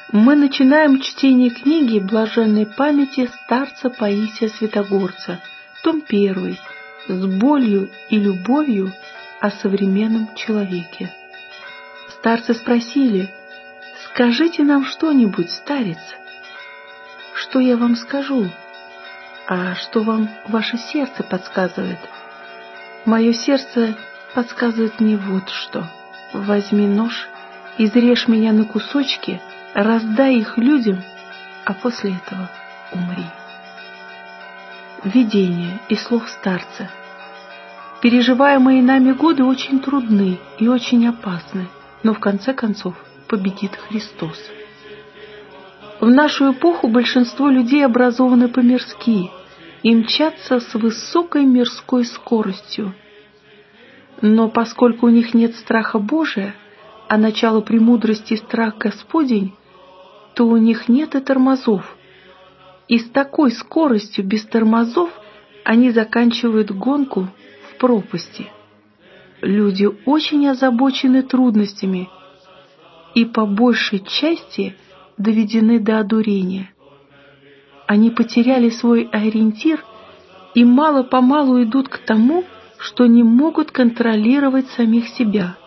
Мы начинаем чтение книги блаженной памяти старца Паисия Святогорца, том 1, с болью и любовью о современном человеке. Старцы спросили: «Скажите нам что-нибудь, старец». «Что я вам скажу? А что вам ваше сердце подсказывает?» «Мое сердце подсказывает мне вот что. Возьми нож, изрежь меня на кусочки, раздай их людям, а после этого умри». Видение из слов старца. Переживаемые нами годы очень трудны и очень опасны, но в конце концов победит Христос. В нашу эпоху большинство людей образованы по-мирски и мчатся с высокой мирской скоростью. Но поскольку у них нет страха Божия, а начало премудрости страх Господень, то у них нет и тормозов. И с такой скоростью, без тормозов, они заканчивают гонку в пропасти. Люди очень озабочены трудностями и по большей части доведены до одурения. Они потеряли свой ориентир и мало-помалу идут к тому, что не могут контролировать самих себя.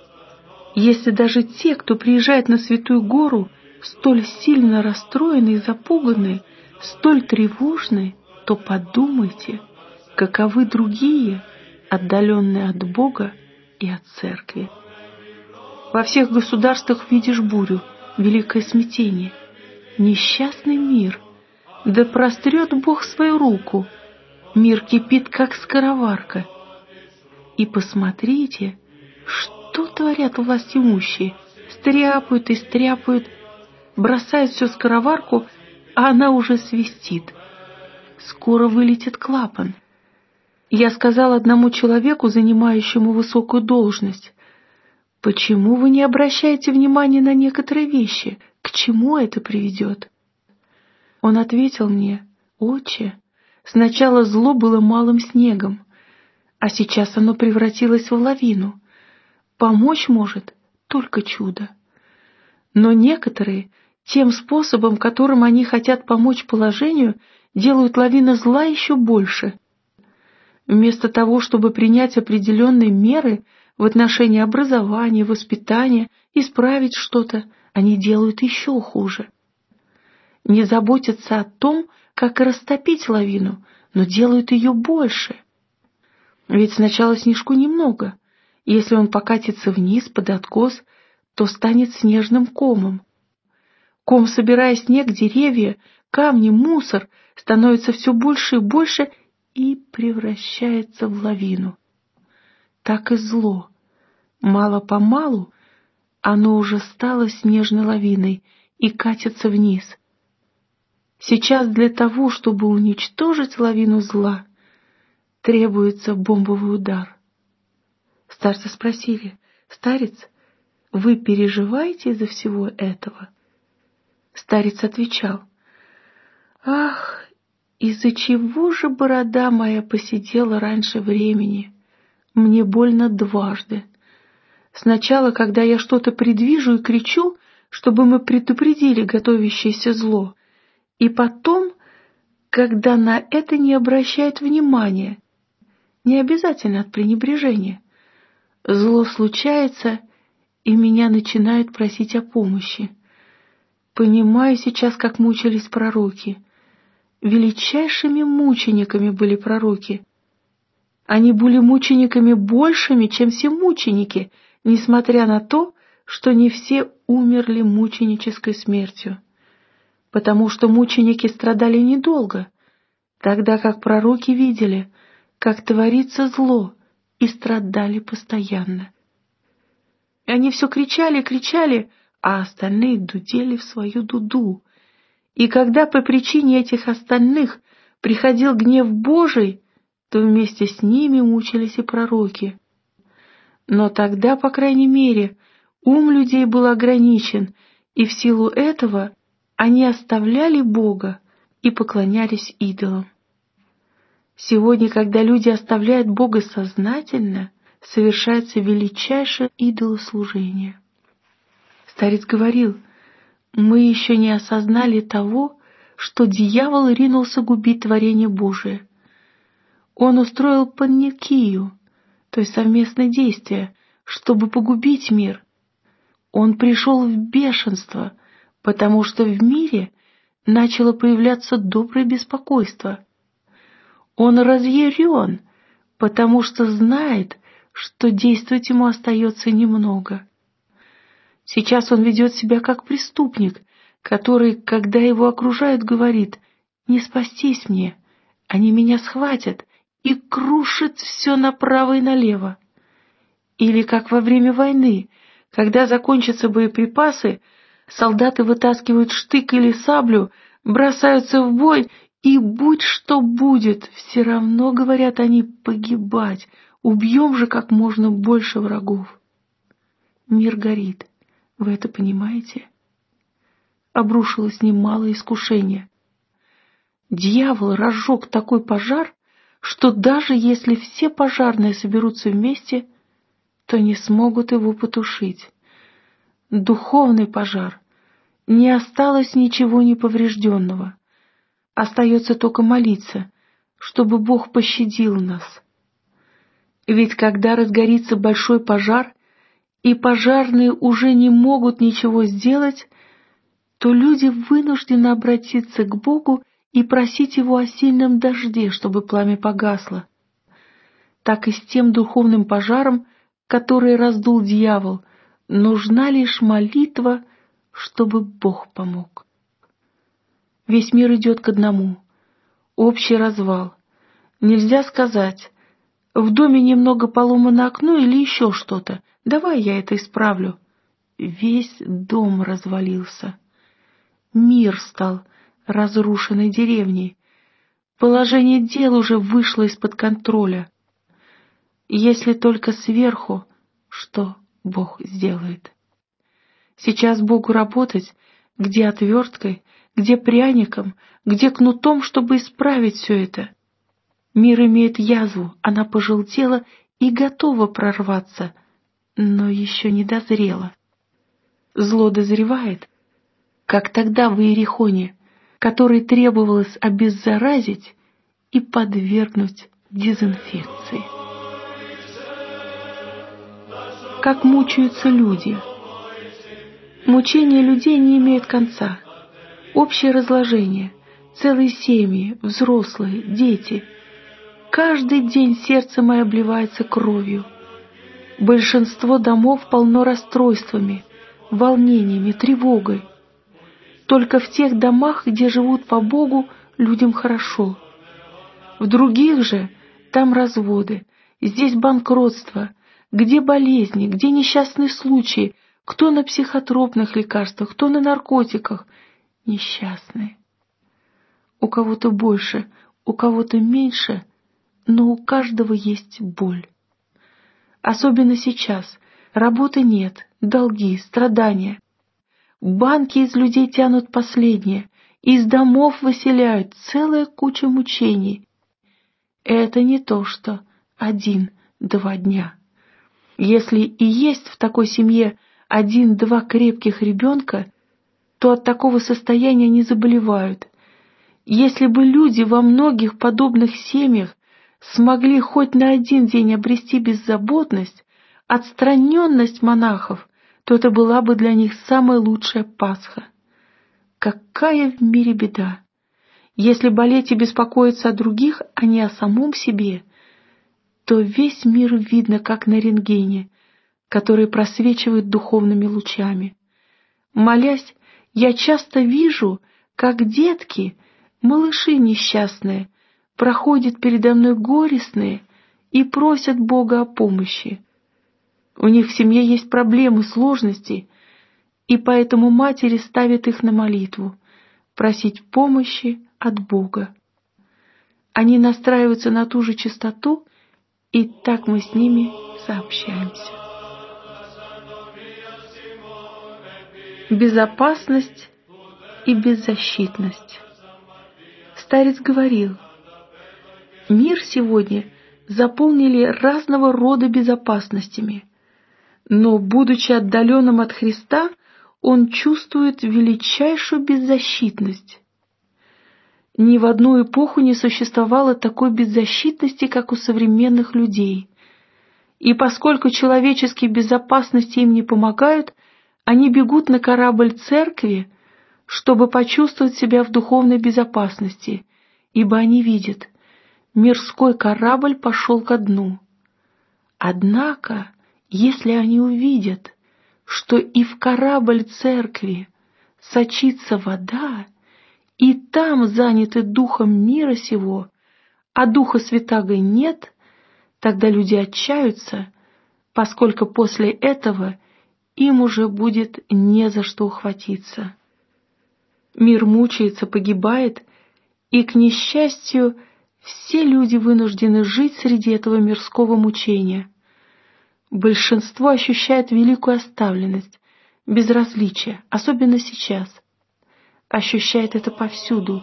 Если даже те, кто приезжает на Святую Гору, столь сильно расстроены и запуганы, столь тревожны, то подумайте, каковы другие, отдаленные от Бога и от Церкви. Во всех государствах видишь бурю, великое смятение, несчастный мир. Да прострет Бог свою руку, мир кипит, как скороварка. И посмотрите, что творят властимущие, стряпают и стряпают, бросают все в скороварку, а она уже свистит. Скоро вылетит клапан. Я сказал одному человеку, занимающему высокую должность: «Почему вы не обращаете внимания на некоторые вещи? К чему это приведет?» Он ответил мне: «Отче, сначала зло было малым снегом, а сейчас оно превратилось в лавину. Помочь может только чудо. Но некоторые тем способом, которым они хотят помочь положению, делают лавину зла еще больше. Вместо того, чтобы принять определенные меры в отношении образования, воспитания, исправить что-то, они делают еще хуже. Не заботятся о том, как растопить лавину, но делают ее больше. Ведь сначала снежку немного. Если он покатится вниз под откос, то станет снежным комом. Ком, собирая снег, деревья, камни, мусор, становится все больше и больше и превращается в лавину. Так и зло. Мало-помалу оно уже стало снежной лавиной и катится вниз. Сейчас для того, чтобы уничтожить лавину зла, требуется бомбовый удар. Старцы спросили: «Старец, вы переживаете из-за всего этого?» Старец отвечал: «Ах, из-за чего же борода моя поседела раньше времени? Мне больно дважды. Сначала, когда я что-то предвижу и кричу, чтобы мы предупредили готовящееся зло, и потом, когда на это не обращают внимания, не обязательно от пренебрежения. Зло случается, и меня начинают просить о помощи. Понимаю сейчас, как мучились пророки. Величайшими мучениками были пророки. Они были мучениками большими, чем все мученики, несмотря на то, что не все умерли мученической смертью. Потому что мученики страдали недолго, тогда как пророки видели, как творится зло, и страдали постоянно. Они все кричали, кричали, а остальные дудели в свою дуду. И когда по причине этих остальных приходил гнев Божий, то вместе с ними мучились и пророки. Но тогда, по крайней мере, ум людей был ограничен, и в силу этого они оставляли Бога и поклонялись идолам. Сегодня, когда люди оставляют Бога сознательно, совершается величайшее идолослужение. Старец говорил: Мы еще не осознали того, что дьявол ринулся губить творение Божие. Он устроил панникию, то есть совместное действие, чтобы погубить мир. Он пришел в бешенство, потому что в мире начало появляться доброе беспокойство. Он разъярен, потому что знает, что действовать ему остается немного. Сейчас он ведет себя как преступник, который, когда его окружают, говорит: «Не спастись мне, они меня схватят», и крушит все направо и налево. Или как во время войны, когда закончатся боеприпасы, солдаты вытаскивают штык или саблю, бросаются в бой, и будь что будет, все равно, говорят они, погибать, убьем же как можно больше врагов. Мир горит, вы это понимаете? Обрушилось немало искушения. Дьявол разжег такой пожар, что даже если все пожарные соберутся вместе, то не смогут его потушить. Духовный пожар. Не осталось ничего неповрежденного. Остается только молиться, чтобы Бог пощадил нас. Ведь когда разгорится большой пожар, и пожарные уже не могут ничего сделать, то люди вынуждены обратиться к Богу и просить Его о сильном дожде, чтобы пламя погасло. Так и с тем духовным пожаром, который раздул дьявол, нужна лишь молитва, чтобы Бог помог. Весь мир идет к одному — общий развал. Нельзя сказать: в доме немного поломано окно или еще что-то, давай я это исправлю. Весь дом развалился. Мир стал разрушенной деревней. Положение дел уже вышло из-под контроля. Если только сверху, что Бог сделает? Сейчас Богу работать, где отверткой, где пряником, где кнутом, чтобы исправить все это. Мир имеет язву, она пожелтела и готова прорваться, но еще не дозрела. Зло дозревает, как тогда в Иерихоне, который требовалось обеззаразить и подвергнуть дезинфекции. Как мучаются люди. Мучения людей не имеют конца. Общее разложение, целые семьи, взрослые, дети. Каждый день сердце мое обливается кровью. Большинство домов полно расстройствами, волнениями, тревогой. Только в тех домах, где живут по Богу, людям хорошо. В других же там разводы, здесь банкротство, где болезни, где несчастные случаи, кто на психотропных лекарствах, кто на наркотиках. Несчастные. У кого-то больше, у кого-то меньше, но у каждого есть боль. Особенно сейчас. Работы нет, долги, страдания. Банки из людей тянут последнее, из домов выселяют, целая куча мучений. Это не то, что 1-2 дня. Если и есть в такой семье 1-2 крепких ребенка, то от такого состояния не заболевают. Если бы люди во многих подобных семьях смогли хоть на 1 день обрести беззаботность, отстраненность монахов, то это была бы для них самая лучшая Пасха. Какая в мире беда! Если болеть и беспокоиться о других, а не о самом себе, то весь мир видно, как на рентгене, который просвечивает духовными лучами. Молясь, я часто вижу, как детки, малыши несчастные, проходят передо мной горестные и просят Бога о помощи. У них в семье есть проблемы, сложности, и поэтому матери ставят их на молитву, просить помощи от Бога. Они настраиваются на ту же частоту, и так мы с ними сообщаемся. Безопасность и беззащитность. Старец говорил: мир сегодня заполнили разного рода безопасностями, но, будучи отдаленным от Христа, он чувствует величайшую беззащитность. Ни в одну эпоху не существовало такой беззащитности, как у современных людей. И поскольку человеческие безопасности им не помогают, они бегут на корабль церкви, чтобы почувствовать себя в духовной безопасности, ибо они видят, мирской корабль пошел ко дну. Однако, если они увидят, что и в корабль церкви сочится вода, и там заняты духом мира сего, а Духа Святаго нет, тогда люди отчаются, поскольку после этого им уже будет не за что ухватиться. Мир мучается, погибает, и, к несчастью, все люди вынуждены жить среди этого мирского мучения. Большинство ощущает великую оставленность, безразличие, особенно сейчас. Ощущает это повсюду.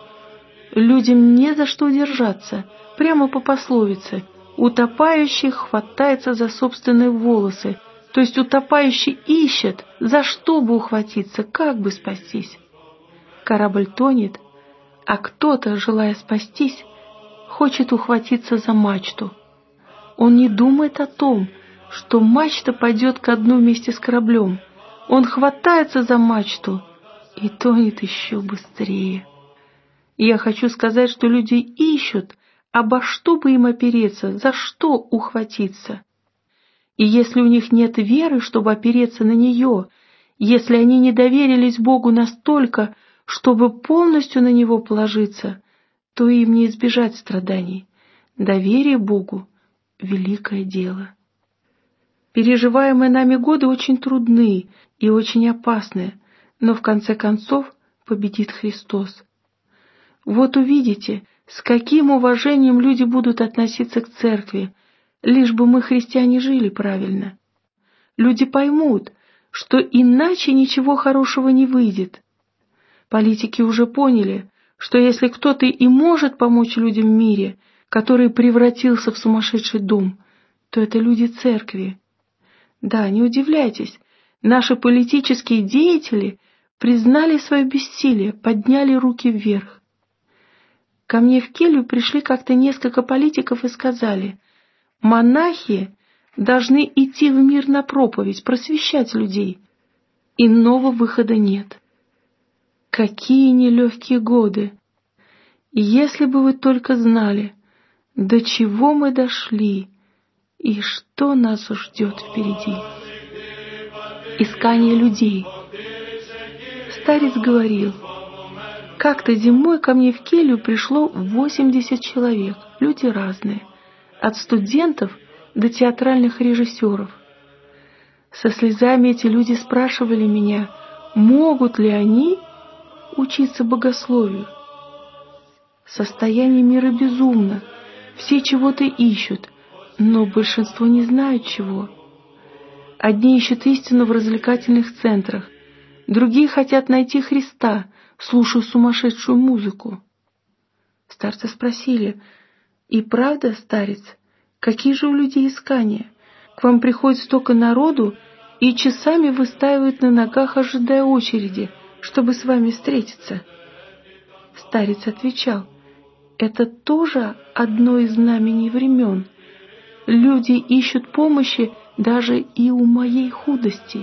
Людям не за что удержаться, прямо по пословице: утопающий хватается за собственные волосы, то есть утопающий ищет, за что бы ухватиться, как бы спастись. Корабль тонет, а кто-то, желая спастись, хочет ухватиться за мачту. Он не думает о том, что мачта пойдет ко дну вместе с кораблем. Он хватается за мачту и тонет еще быстрее. И я хочу сказать, что люди ищут, обо что бы им опереться, за что ухватиться. И если у них нет веры, чтобы опереться на нее, если они не доверились Богу настолько, чтобы полностью на Него положиться, то им не избежать страданий. Доверие Богу — великое дело. Переживаемые нами годы очень трудны и очень опасны, но в конце концов победит Христос. Вот увидите, с каким уважением люди будут относиться к церкви, лишь бы мы, христиане, жили правильно. Люди поймут, что иначе ничего хорошего не выйдет. Политики уже поняли, что если кто-то и может помочь людям в мире, который превратился в сумасшедший дом, то это люди церкви. Да, не удивляйтесь, наши политические деятели признали свое бессилие, подняли руки вверх. Ко мне в келью пришли как-то несколько политиков и сказали: монахи должны идти в мир на проповедь, просвещать людей. Иного выхода нет. Какие нелегкие годы! Если бы вы только знали, до чего мы дошли и что нас ждет впереди. Искание людей. Старец говорил: как-то зимой ко мне в келью пришло 80 человек, люди разные, от студентов до театральных режиссеров. Со слезами эти люди спрашивали меня, могут ли они учиться богословию. Состояние мира безумно, все чего-то ищут, но большинство не знают чего. Одни ищут истину в развлекательных центрах, другие хотят найти Христа, слушая сумасшедшую музыку. Старца спросили: и правда, старец, какие же у людей искания? К вам приходит столько народу и часами выстаивают на ногах, ожидая очереди, чтобы с вами встретиться. Старец отвечал: это тоже одно из знамений времен. Люди ищут помощи даже и у моей худости.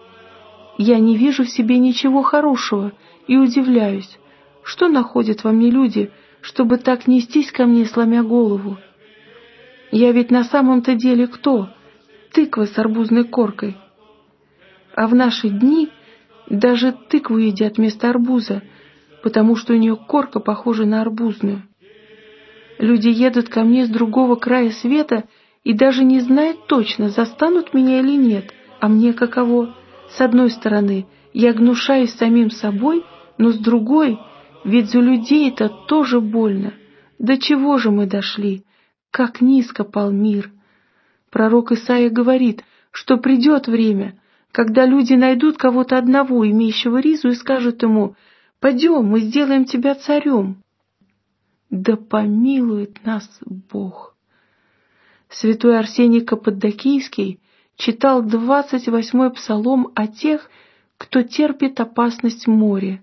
Я не вижу в себе ничего хорошего и удивляюсь, что находят во мне люди, чтобы так нестись ко мне, сломя голову. Я ведь на самом-то деле кто? Тыква с арбузной коркой. А в наши дни даже тыкву едят вместо арбуза, потому что у нее корка похожа на арбузную. Люди едут ко мне с другого края света и даже не знают точно, застанут меня или нет. А мне каково? С одной стороны, я гнушаюсь самим собой, но с другой, ведь за людей это тоже больно. До чего же мы дошли? Как низко пал мир! Пророк Исаия говорит, что придет время, когда люди найдут кого-то одного, имеющего ризу, и скажут ему: «Пойдем, мы сделаем тебя царем». Да помилует нас Бог! Святой Арсений Каппадокийский читал 28-й псалом о тех, кто терпит опасность моря.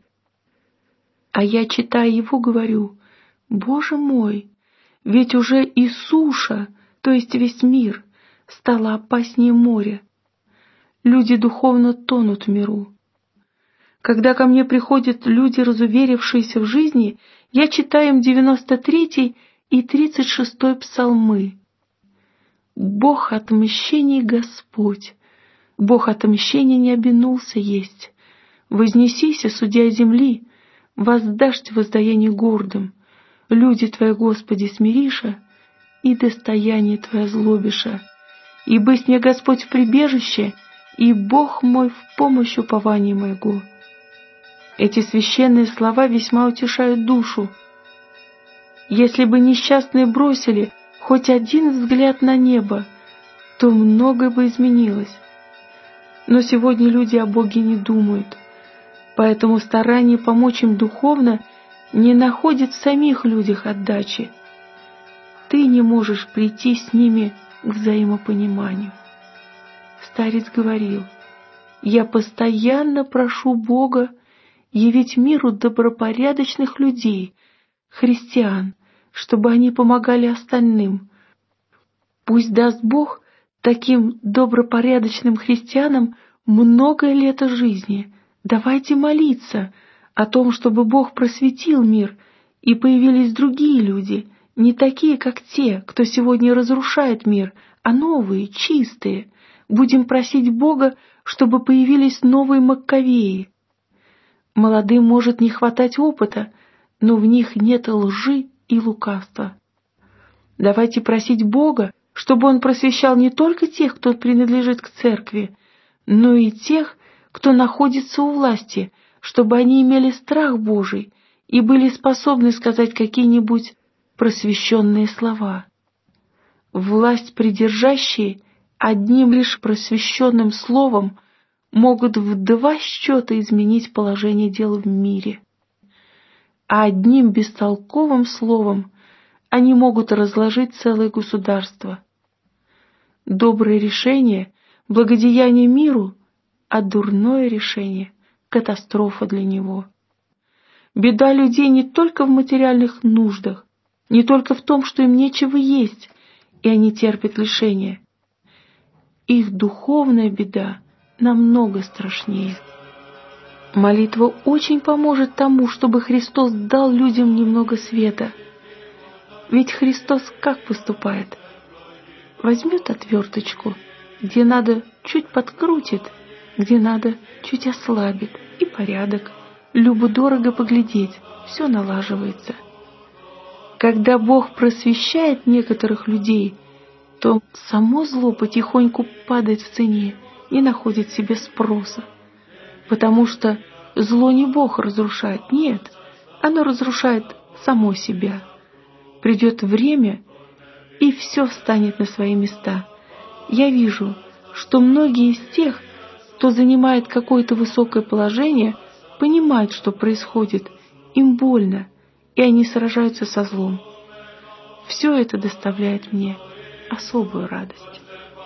А я, читая его, говорю: Боже мой, ведь уже и суша, то есть весь мир, стала опаснее моря. Люди духовно тонут в миру. Когда ко мне приходят люди, разуверившиеся в жизни, я читаю им 93 и 36 псалмы. Бог отмщений Господь, Бог отмщения не обинулся есть. Вознесися, судья земли, воздашь воздаяние гордым. Люди Твои, Господи, смириша, и достояние Твое злобиша. И бысть мне, Господь, в прибежище, и Бог мой в помощь упования моего. Эти священные слова весьма утешают душу. Если бы несчастные бросили хоть один взгляд на небо, то многое бы изменилось. Но сегодня люди о Боге не думают, поэтому старание помочь им духовно не находит в самих людях отдачи. Ты не можешь прийти с ними к взаимопониманию. Старец говорил: «Я постоянно прошу Бога явить миру добропорядочных людей, христиан, чтобы они помогали остальным. Пусть даст Бог таким добропорядочным христианам много лет жизни. Давайте молиться о том, чтобы Бог просветил мир, и появились другие люди, не такие, как те, кто сегодня разрушает мир, а новые, чистые. Будем просить Бога, чтобы появились новые Маккавеи. Молодым может не хватать опыта, но в них нет лжи и лукавства. Давайте просить Бога, чтобы Он просвещал не только тех, кто принадлежит к церкви, но и тех, кто находится у власти, чтобы они имели страх Божий и были способны сказать какие-нибудь просвещенные слова. Власть придержащие одним лишь просвещенным словом могут в 2 счета изменить положение дел в мире. А одним бестолковым словом они могут разложить целое государство. Доброе решение – благодеяние миру, а дурное решение – катастрофа для него. Беда людей не только в материальных нуждах, не только в том, что им нечего есть, и они терпят лишения. Их духовная беда намного страшнее. Молитва очень поможет тому, чтобы Христос дал людям немного света. Ведь Христос как поступает? Возьмет отверточку, где надо чуть подкрутит, где надо чуть ослабит, и порядок. Любо-дорого поглядеть, все налаживается. Когда Бог просвещает некоторых людей, то само зло потихоньку падает в цене, не находит себе спроса. Потому что зло не Бог разрушает, нет, оно разрушает само себя. Придет время, и все встанет на свои места. Я вижу, что многие из тех, кто занимает какое-то высокое положение, понимают, что происходит, им больно, и они сражаются со злом. Все это доставляет мне особую радость.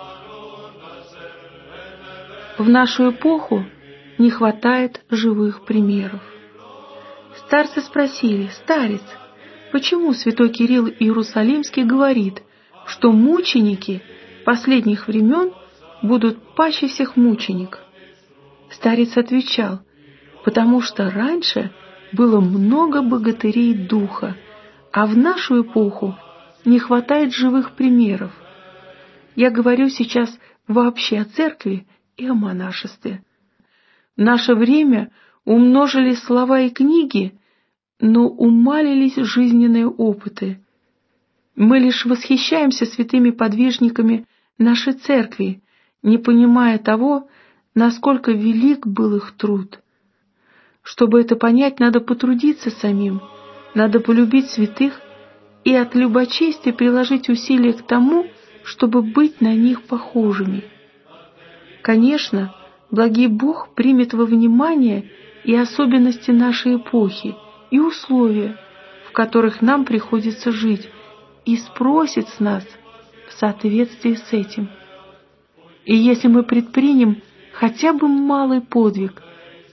В нашу эпоху не хватает живых примеров. Старцы спросили: «Старец, почему святой Кирилл Иерусалимский говорит, что мученики последних времен будут паче всех мучеников?» Старец отвечал: «Потому что раньше было много богатырей духа, а в нашу эпоху не хватает живых примеров. Я говорю сейчас вообще о церкви и о монашестве. В наше время умножились слова и книги, но умалились жизненные опыты. Мы лишь восхищаемся святыми подвижниками нашей церкви, не понимая того, насколько велик был их труд. Чтобы это понять, надо потрудиться самим, надо полюбить святых и от любочестия приложить усилия к тому, чтобы быть на них похожими. Конечно, благий Бог примет во внимание и особенности нашей эпохи, и условия, в которых нам приходится жить, и спросит с нас в соответствии с этим. И если мы предпримем хотя бы малый подвиг,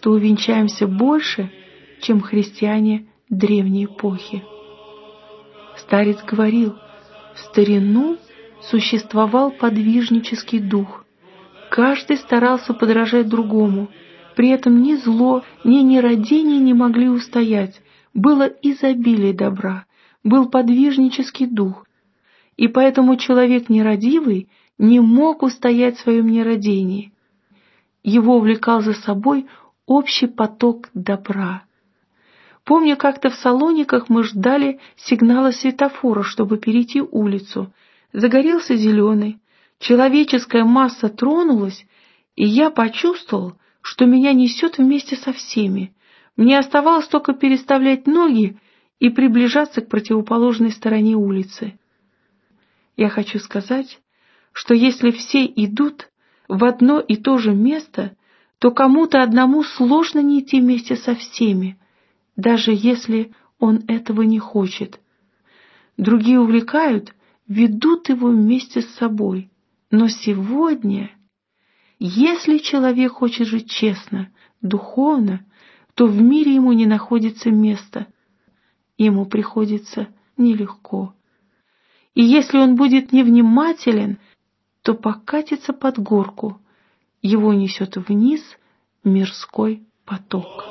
что увенчаемся больше, чем христиане древней эпохи. Старец говорил, в старину существовал подвижнический дух. Каждый старался подражать другому, при этом ни зло, ни нерадение не могли устоять. Было изобилие добра, был подвижнический дух, и поэтому человек нерадивый не мог устоять в своем нерадении. Его увлекал за собой общий поток добра. Помню, как-то в Салониках мы ждали сигнала светофора, чтобы перейти улицу. Загорелся зеленый, человеческая масса тронулась, и я почувствовал, что меня несет вместе со всеми. Мне оставалось только переставлять ноги и приближаться к противоположной стороне улицы. Я хочу сказать, что если все идут в одно и то же место, то кому-то одному сложно не идти вместе со всеми, даже если он этого не хочет. Другие увлекают, ведут его вместе с собой. Но сегодня, если человек хочет жить честно, духовно, то в мире ему не находится места. Ему приходится нелегко. И если он будет невнимателен, то покатится под горку. Его несет вниз мирской поток.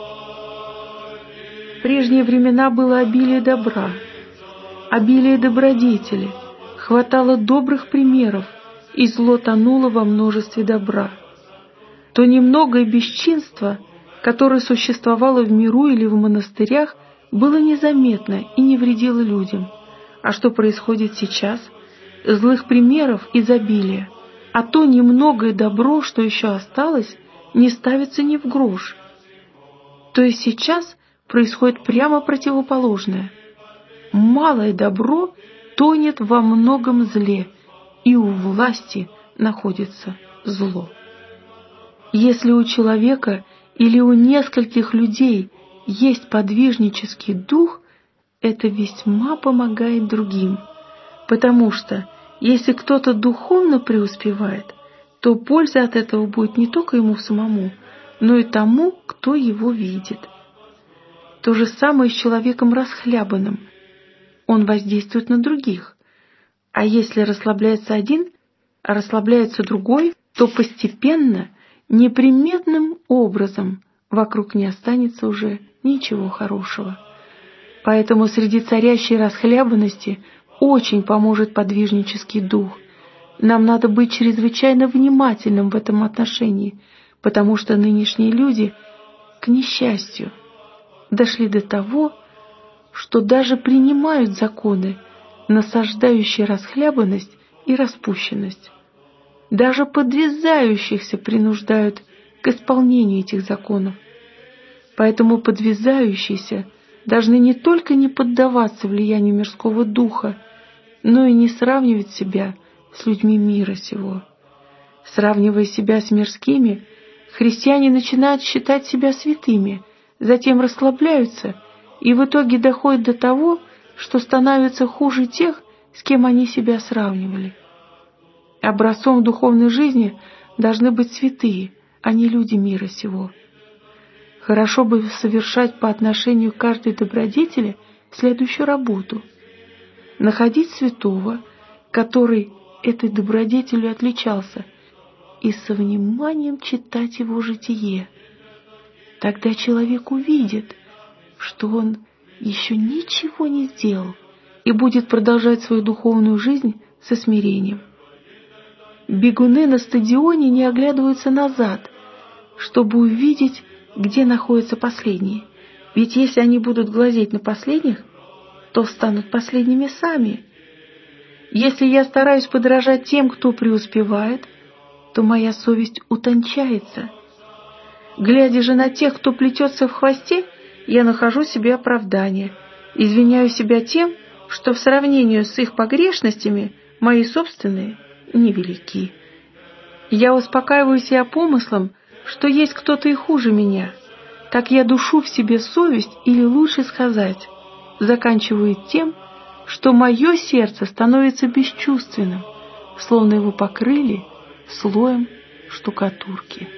В прежние времена было обилие добра, обилие добродетели, хватало добрых примеров, и зло тонуло во множестве добра. То немногое бесчинство, которое существовало в миру или в монастырях, было незаметно и не вредило людям. А что происходит сейчас? Злых примеров изобилие, а то немногое добро, что еще осталось, не ставится ни в грош. То есть сейчас происходит прямо противоположное. Малое добро тонет во многом зле, и у власти находится зло. Если у человека или у нескольких людей есть подвижнический дух, это весьма помогает другим, потому что если кто-то духовно преуспевает, то польза от этого будет не только ему самому, но и тому, кто его видит. То же самое с человеком расхлябанным. Он воздействует на других. А если расслабляется один, а расслабляется другой, то постепенно, неприметным образом вокруг не останется уже ничего хорошего. Поэтому среди царящей расхлябанности очень поможет подвижнический дух. Нам надо быть чрезвычайно внимательным в этом отношении, потому что нынешние люди, к несчастью, дошли до того, что даже принимают законы, насаждающие расхлябанность и распущенность. Даже подвязающихся принуждают к исполнению этих законов. Поэтому подвязающиеся должны не только не поддаваться влиянию мирского духа, но и не сравнивать себя с людьми мира сего. Сравнивая себя с мирскими, христиане начинают считать себя святыми, затем расслабляются и в итоге доходят до того, что становятся хуже тех, с кем они себя сравнивали. Образцом духовной жизни должны быть святые, а не люди мира сего. Хорошо бы совершать по отношению к каждой добродетели следующую работу: находить святого, который этой добродетелью отличался, и со вниманием читать его житие. Тогда человек увидит, что он еще ничего не сделал и будет продолжать свою духовную жизнь со смирением. Бегуны на стадионе не оглядываются назад, чтобы увидеть, где находятся последние. Ведь если они будут глазеть на последних, то станут последними сами. Если я стараюсь подражать тем, кто преуспевает, то моя совесть утончается. Глядя же на тех, кто плетется в хвосте, я нахожу себе оправдание, извиняю себя тем, что в сравнении с их погрешностями мои собственные невелики. Я успокаиваю себя помыслом, что есть кто-то и хуже меня. Так я душу в себе совесть, или лучше сказать, заканчиваю тем, что мое сердце становится бесчувственным, словно его покрыли слоем штукатурки.